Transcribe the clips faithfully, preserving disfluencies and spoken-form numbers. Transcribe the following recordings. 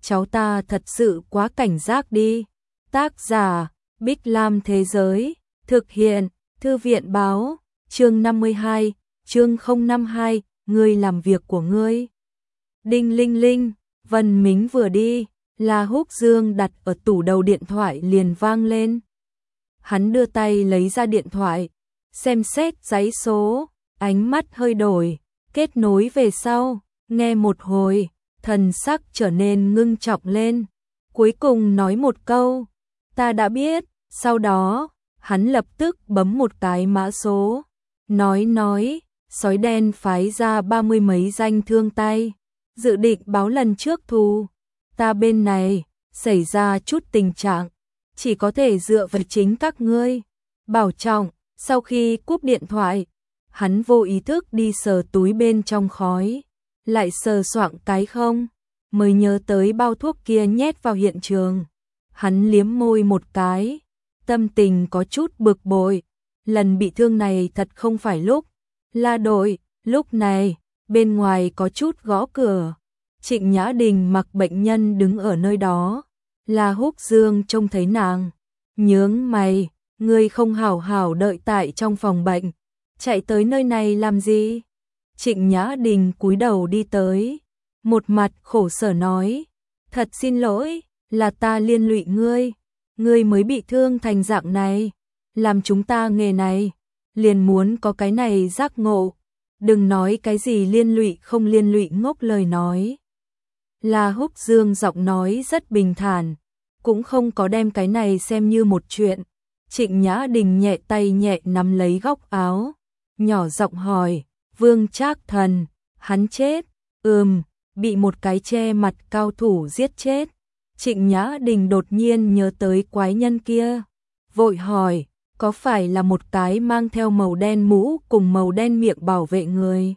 cháu ta thật sự quá cảnh giác đi. Tác giả, Bích Lam Thế Giới, thực hiện, Thư viện Báo, chương năm mươi hai, chương không năm hai, ngươi làm việc của ngươi. Đinh linh linh, Vân Mính vừa đi, La Húc Dương đặt ở tủ đầu điện thoại liền vang lên. Hắn đưa tay lấy ra điện thoại, xem xét dãy số, ánh mắt hơi đổi, kết nối về sau, nghe một hồi, thần sắc trở nên ngưng trọng lên. Cuối cùng nói một câu, ta đã biết, sau đó, hắn lập tức bấm một cái mã số, nói nói, sói đen phái ra ba mươi mấy danh thương tay, dự định báo lần trước thù. Ta bên này, xảy ra chút tình trạng, chỉ có thể dựa vào chính các ngươi. Bảo trọng. Sau khi cúp điện thoại, hắn vô ý thức đi sờ túi bên trong khói, lại sờ soạng cái không, mới nhớ tới bao thuốc kia nhét vào hiện trường. Hắn liếm môi một cái, tâm tình có chút bực bội, lần bị thương này thật không phải lúc. La đội, lúc này, bên ngoài có chút gõ cửa. Trịnh Nhã Đình mặc bệnh nhân đứng ở nơi đó. La Húc Dương trông thấy nàng, nhướng mày, ngươi không hảo hảo đợi tại trong phòng bệnh, chạy tới nơi này làm gì? Trịnh Nhã Đình cúi đầu đi tới, một mặt khổ sở nói, thật xin lỗi, là ta liên lụy ngươi, ngươi mới bị thương thành dạng này, làm chúng ta nghề này, liền muốn có cái này giác ngộ, đừng nói cái gì liên lụy không liên lụy ngốc lời nói. La Húc Dương giọng nói rất bình thản, cũng không có đem cái này xem như một chuyện. Trịnh Nhã Đình nhẹ tay nhẹ nắm lấy góc áo, nhỏ giọng hỏi, Vương Trác Thần, hắn chết? Ừm, bị một cái che mặt cao thủ giết chết. Trịnh Nhã Đình đột nhiên nhớ tới quái nhân kia, vội hỏi, có phải là một cái mang theo màu đen mũ cùng màu đen miệng bảo vệ người?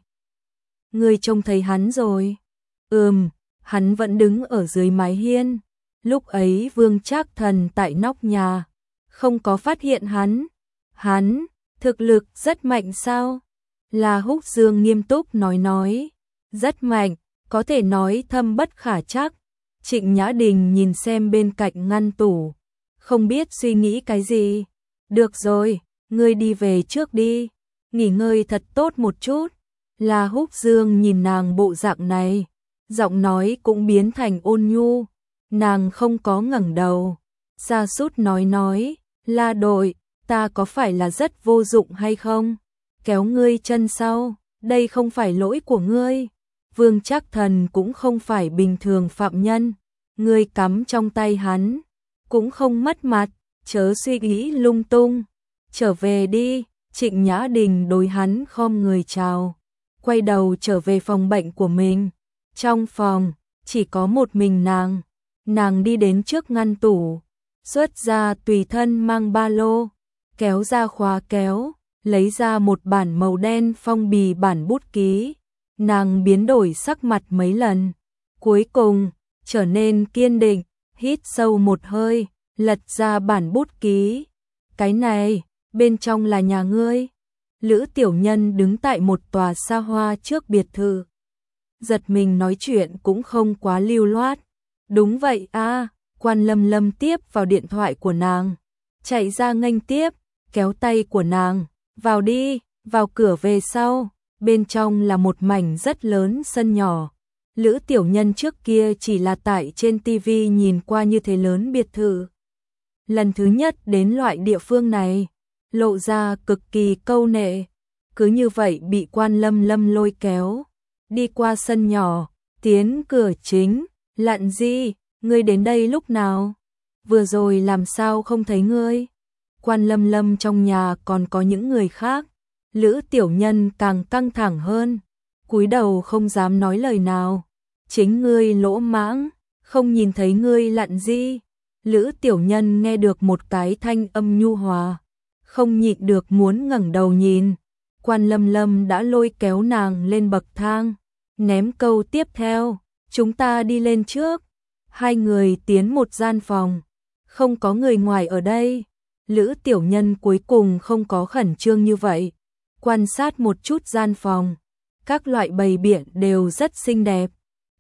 Ngươi trông thấy hắn rồi? Ừm, hắn vẫn đứng ở dưới mái hiên. Lúc ấy Vương Trác Thần tại nóc nhà, không có phát hiện hắn. Hắn, thực lực rất mạnh sao? La Húc Dương nghiêm túc nói nói, rất mạnh, có thể nói thâm bất khả trắc. Trịnh Nhã Đình nhìn xem bên cạnh ngăn tủ, không biết suy nghĩ cái gì. Được rồi, ngươi đi về trước đi, nghỉ ngơi thật tốt một chút. La Húc Dương nhìn nàng bộ dạng này, giọng nói cũng biến thành ôn nhu. Nàng không có ngẩng đầu, sa sút nói nói, La đội, ta có phải là rất vô dụng hay không? Kéo ngươi chân sau, đây không phải lỗi của ngươi. Vương Trác Thần cũng không phải bình thường phạm nhân, ngươi cắm trong tay hắn, cũng không mất mặt, chớ suy nghĩ lung tung. Trở về đi. Trịnh Nhã Đình đối hắn khom người chào, quay đầu trở về phòng bệnh của mình. Trong phòng, chỉ có một mình nàng. Nàng đi đến trước ngăn tủ, xuất ra tùy thân mang ba lô, kéo ra khóa kéo, lấy ra một bản màu đen phong bì bản bút ký. Nàng biến đổi sắc mặt mấy lần, cuối cùng trở nên kiên định, hít sâu một hơi, lật ra bản bút ký. Cái này, bên trong là nhà ngươi. Lữ Tiểu Nhân đứng tại một tòa xa hoa trước biệt thự, giật mình nói chuyện cũng không quá lưu loát. Đúng vậy a, à, Quan Lâm Lâm tiếp vào điện thoại của nàng, chạy ra nghênh tiếp, kéo tay của nàng, vào đi. Vào cửa về sau, bên trong là một mảnh rất lớn sân nhỏ. Lữ Tiểu Nhân trước kia chỉ là tại trên tivi nhìn qua như thế lớn biệt thự. Lần thứ nhất đến loại địa phương này, lộ ra cực kỳ câu nệ, cứ như vậy bị Quan Lâm Lâm lôi kéo, đi qua sân nhỏ, tiến cửa chính. Lặn gì, ngươi đến đây lúc nào? Vừa rồi làm sao không thấy ngươi? Quan Lâm Lâm trong nhà còn có những người khác. Lữ Tiểu Nhân càng căng thẳng hơn, cúi đầu không dám nói lời nào. Chính ngươi lỗ mãng, không nhìn thấy ngươi lặn gì? Lữ Tiểu Nhân nghe được một cái thanh âm nhu hòa, không nhịn được muốn ngẩng đầu nhìn. Quan Lâm Lâm đã lôi kéo nàng lên bậc thang, ném câu tiếp theo, chúng ta đi lên trước. Hai người tiến một gian phòng, không có người ngoài ở đây. Lữ Tiểu Nhân cuối cùng không có khẩn trương như vậy, quan sát một chút gian phòng, các loại bày biện đều rất xinh đẹp.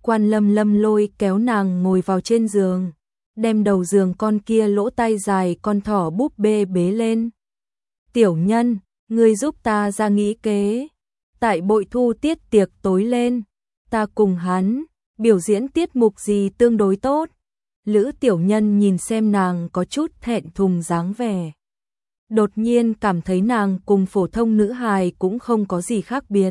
Quan Lâm Lâm lôi kéo nàng ngồi vào trên giường, đem đầu giường con kia lỗ tai dài con thỏ búp bê bế lên. Tiểu Nhân, ngươi giúp ta ra nghĩ kế. Tại Bội Thu tiết tiệc tối lên, ta cùng hắn biểu diễn tiết mục gì tương đối tốt. Lữ Tiểu Nhân nhìn xem nàng có chút thẹn thùng dáng vẻ. Đột nhiên cảm thấy nàng cùng phổ thông nữ hài cũng không có gì khác biệt.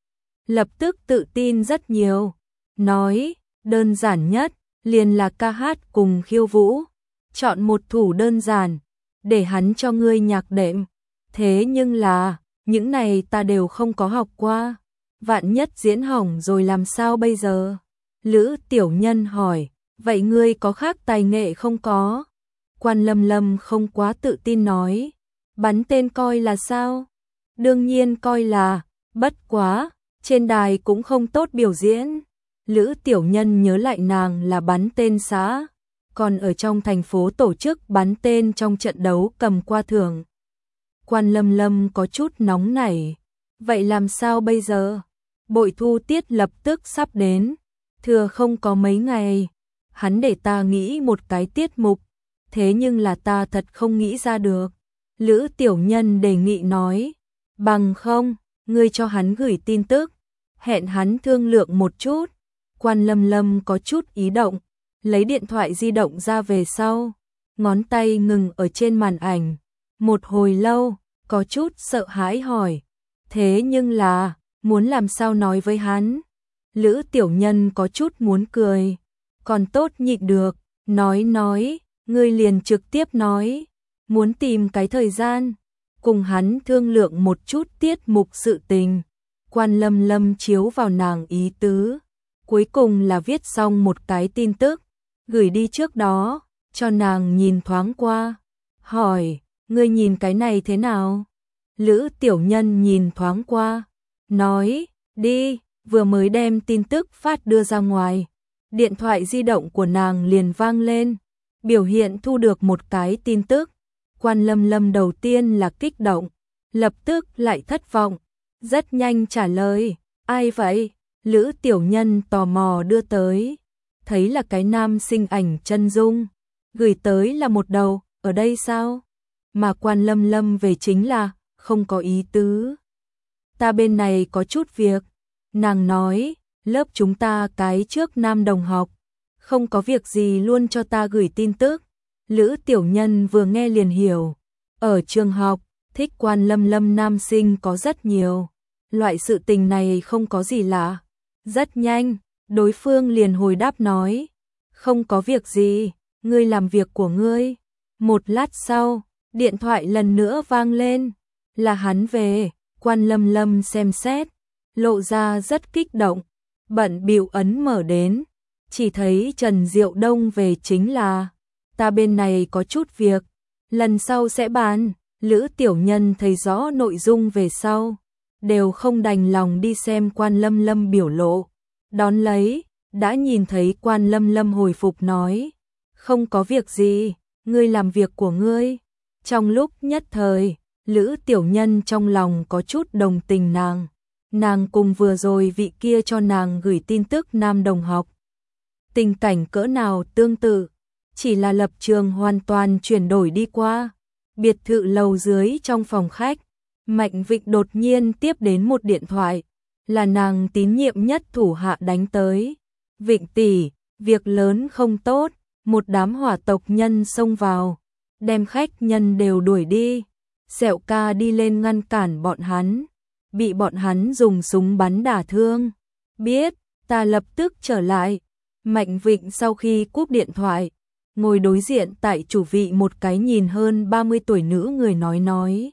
Lập tức tự tin rất nhiều. Nói, đơn giản nhất, liền là ca hát cùng khiêu vũ. Chọn một thủ đơn giản, để hắn cho ngươi nhạc đệm. Thế nhưng là, những này ta đều không có học qua. Vạn nhất diễn hỏng rồi làm sao bây giờ? Lữ Tiểu Nhân hỏi, vậy ngươi có khác tài nghệ không có? Quan Lâm Lâm không quá tự tin nói, bắn tên coi là sao? Đương nhiên coi là, bất quá, trên đài cũng không tốt biểu diễn. Lữ Tiểu Nhân nhớ lại nàng là bắn tên xã, còn ở trong thành phố tổ chức bắn tên trong trận đấu cầm qua thưởng. Quan Lâm Lâm có chút nóng nảy, vậy làm sao bây giờ? Bội Thu tiết lập tức sắp đến, thừa không có mấy ngày, hắn để ta nghĩ một cái tiết mục, thế nhưng là ta thật không nghĩ ra được. Lữ Tiểu Nhân đề nghị nói, bằng không, ngươi cho hắn gửi tin tức, hẹn hắn thương lượng một chút. Quan Lâm Lâm có chút ý động, lấy điện thoại di động ra về sau, ngón tay ngừng ở trên màn ảnh, một hồi lâu, có chút sợ hãi hỏi, thế nhưng là, muốn làm sao nói với hắn? Lữ Tiểu Nhân có chút muốn cười, còn tốt nhịn được, nói nói, ngươi liền trực tiếp nói, muốn tìm cái thời gian, cùng hắn thương lượng một chút tiết mục sự tình. Quan Lâm Lâm chiếu vào nàng ý tứ, cuối cùng là viết xong một cái tin tức, gửi đi trước đó, cho nàng nhìn thoáng qua, hỏi, ngươi nhìn cái này thế nào? Lữ Tiểu Nhân nhìn thoáng qua, nói, đi, vừa mới đem tin tức phát đưa ra ngoài, điện thoại di động của nàng liền vang lên, biểu hiện thu được một cái tin tức. Quan Lâm Lâm đầu tiên là kích động, lập tức lại thất vọng, rất nhanh trả lời, ai vậy? Lữ Tiểu Nhân tò mò đưa tới, thấy là cái nam sinh ảnh chân dung, gửi tới là một đầu, ở đây sao? Mà Quan Lâm Lâm về chính là, không có ý tứ. Ta bên này có chút việc, nàng nói, lớp chúng ta cái trước nam đồng học, không có việc gì luôn cho ta gửi tin tức. Lữ Tiểu Nhân vừa nghe liền hiểu, ở trường học, thích Quan Lâm Lâm nam sinh có rất nhiều, loại sự tình này không có gì lạ. Rất nhanh, đối phương liền hồi đáp nói, không có việc gì, ngươi làm việc của ngươi. Một lát sau, điện thoại lần nữa vang lên, là hắn về. Quan Lâm Lâm xem xét, lộ ra rất kích động, bận bịu ấn mở đến, chỉ thấy Trần Diệu Đông về chính là, ta bên này có chút việc, lần sau sẽ bàn. Lữ Tiểu Nhân thấy rõ nội dung về sau, đều không đành lòng đi xem Quan Lâm Lâm biểu lộ, đón lấy, đã nhìn thấy Quan Lâm Lâm hồi phục nói, không có việc gì, ngươi làm việc của ngươi. Trong lúc nhất thời, Lữ Tiểu Nhân trong lòng có chút đồng tình nàng, nàng cùng vừa rồi vị kia cho nàng gửi tin tức nam đồng học. Tình cảnh cỡ nào tương tự, chỉ là lập trường hoàn toàn chuyển đổi đi qua. Biệt thự lầu dưới trong phòng khách, Mạnh Vịnh đột nhiên tiếp đến một điện thoại, là nàng tín nhiệm nhất thủ hạ đánh tới. Vịnh tỷ, việc lớn không tốt, một đám hỏa tộc nhân xông vào, đem khách nhân đều đuổi đi. Sẹo ca đi lên ngăn cản bọn hắn, bị bọn hắn dùng súng bắn đả thương. Biết, ta lập tức trở lại. Mạnh Vịnh sau khi cúp điện thoại, ngồi đối diện tại chủ vị một cái nhìn hơn ba mươi tuổi nữ người nói nói.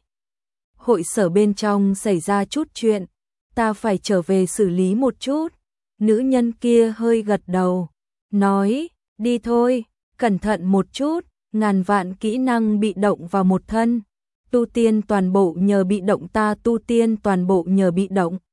Hội sở bên trong xảy ra chút chuyện, ta phải trở về xử lý một chút. Nữ nhân kia hơi gật đầu, nói, đi thôi, cẩn thận một chút, ngàn vạn kỹ năng bị động vào một thân. Tu tiên toàn bộ nhờ bị động, ta tu tiên toàn bộ nhờ bị động.